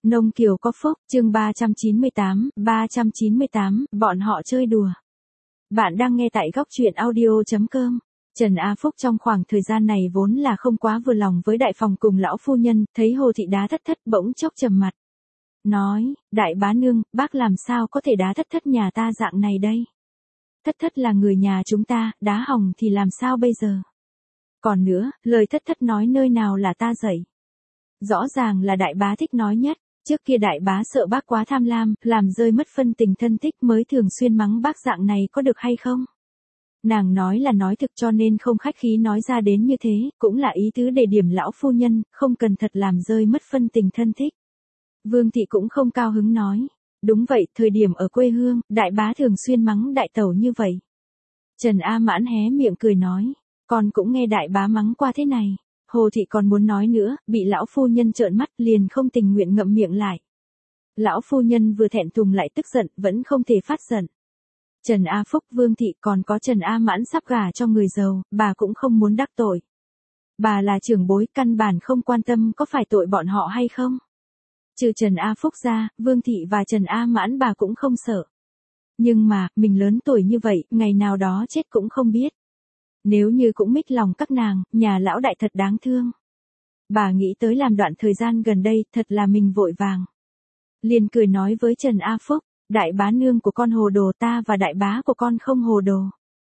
Nông Kiều có phúc, chương 398, bọn họ chơi đùa. Bạn đang nghe tại góc truyện audio.com. Trần A Phúc trong khoảng thời gian này vốn là không quá vừa lòng với đại phòng cùng lão phu nhân, thấy Hồ Thị đá thất thất bỗng chốc trầm mặt. Nói, đại bá nương, bác làm sao có thể đá thất thất nhà ta dạng này đây? Thất thất là người nhà chúng ta, đá hỏng thì làm sao bây giờ? Còn nữa, lời thất thất nói nơi nào là ta dạy? Rõ ràng là đại bá thích nói nhất, trước kia đại bá sợ bác quá tham lam, làm rơi mất phân tình thân thích mới thường xuyên mắng bác dạng này có được hay không? Nàng nói là nói thực cho nên không khách khí nói ra đến như thế, cũng là ý tứ để điểm lão phu nhân, không cần thật làm rơi mất phân tình thân thích. Vương Thị cũng không cao hứng nói, đúng vậy, thời điểm ở quê hương, đại bá thường xuyên mắng đại tẩu như vậy. Trần A Mãn hé miệng cười nói, con cũng nghe đại bá mắng qua thế này. Hồ Thị còn muốn nói nữa, bị lão phu nhân trợn mắt liền không tình nguyện ngậm miệng lại. Lão phu nhân vừa thẹn thùng lại tức giận, vẫn không thể phát giận. Trần A Phúc, Vương Thị còn có Trần A Mãn sắp gả cho người giàu, bà cũng không muốn đắc tội. Bà là trưởng bối, căn bản không quan tâm có phải tội bọn họ hay không. Trừ Trần A Phúc ra, Vương Thị và Trần A Mãn bà cũng không sợ. Nhưng mà, mình lớn tuổi như vậy, ngày nào đó chết cũng không biết. Nếu như cũng mít lòng các nàng, nhà lão đại thật đáng thương. Bà nghĩ tới làm đoạn thời gian gần đây, thật là mình vội vàng. Liền cười nói với Trần A Phúc, đại bá nương của con hồ đồ, ta và đại bá của con không hồ đồ.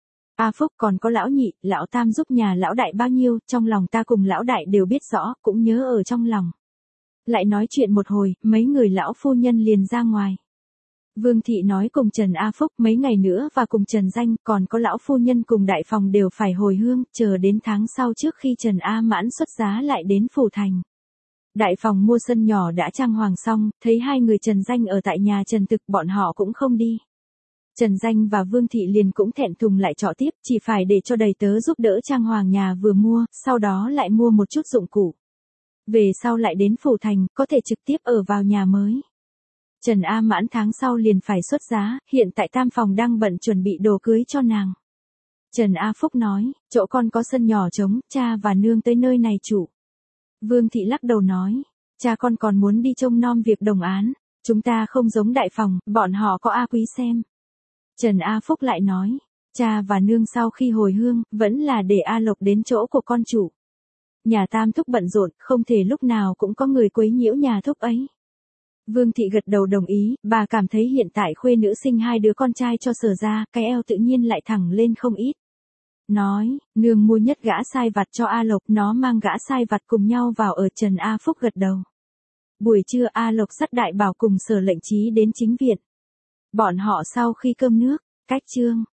A Phúc còn có lão nhị, lão tam giúp nhà lão đại bao nhiêu, trong lòng ta cùng lão đại đều biết rõ, cũng nhớ ở trong lòng. Lại nói chuyện một hồi, mấy người lão phu nhân liền ra ngoài. Vương Thị nói cùng Trần A Phúc mấy ngày nữa và cùng Trần Danh, còn có lão phu nhân cùng đại phòng đều phải hồi hương, chờ đến tháng sau trước khi Trần A Mãn xuất giá lại đến phủ thành. Đại phòng mua sân nhỏ đã trang hoàng xong, thấy hai người Trần Danh ở tại nhà Trần Thực, bọn họ cũng không đi. Trần Danh và Vương Thị liền cũng thẹn thùng lại trọ tiếp, chỉ phải để cho đầy tớ giúp đỡ trang hoàng nhà vừa mua, sau đó lại mua một chút dụng cụ. Về sau lại đến phủ thành, có thể trực tiếp ở vào nhà mới. Trần A Mãn tháng sau liền phải xuất giá, hiện tại tam phòng đang bận chuẩn bị đồ cưới cho nàng. Trần A Phúc nói, chỗ con có sân nhỏ trống, cha và nương tới nơi này chủ. Vương Thị lắc đầu nói, cha con còn muốn đi trông nom việc đồng án, chúng ta không giống đại phòng, bọn họ có A Quý xem. Trần A Phúc lại nói, cha và nương sau khi hồi hương, vẫn là để A Lộc đến chỗ của con chủ. Nhà tam thúc bận rộn, không thể lúc nào cũng có người quấy nhiễu nhà thúc ấy. Vương Thị gật đầu đồng ý, bà cảm thấy hiện tại khuê nữ sinh hai đứa con trai cho Sở ra, cái eo tự nhiên lại thẳng lên không ít. Nói, nương mua nhất gã sai vặt cho A Lộc, nó mang gã sai vặt cùng nhau vào ở. Trần A Phúc gật đầu. Buổi trưa A Lộc dắt đại bảo cùng Sở Lệnh Chí đến chính viện. Bọn họ sau khi cơm nước, cách trương,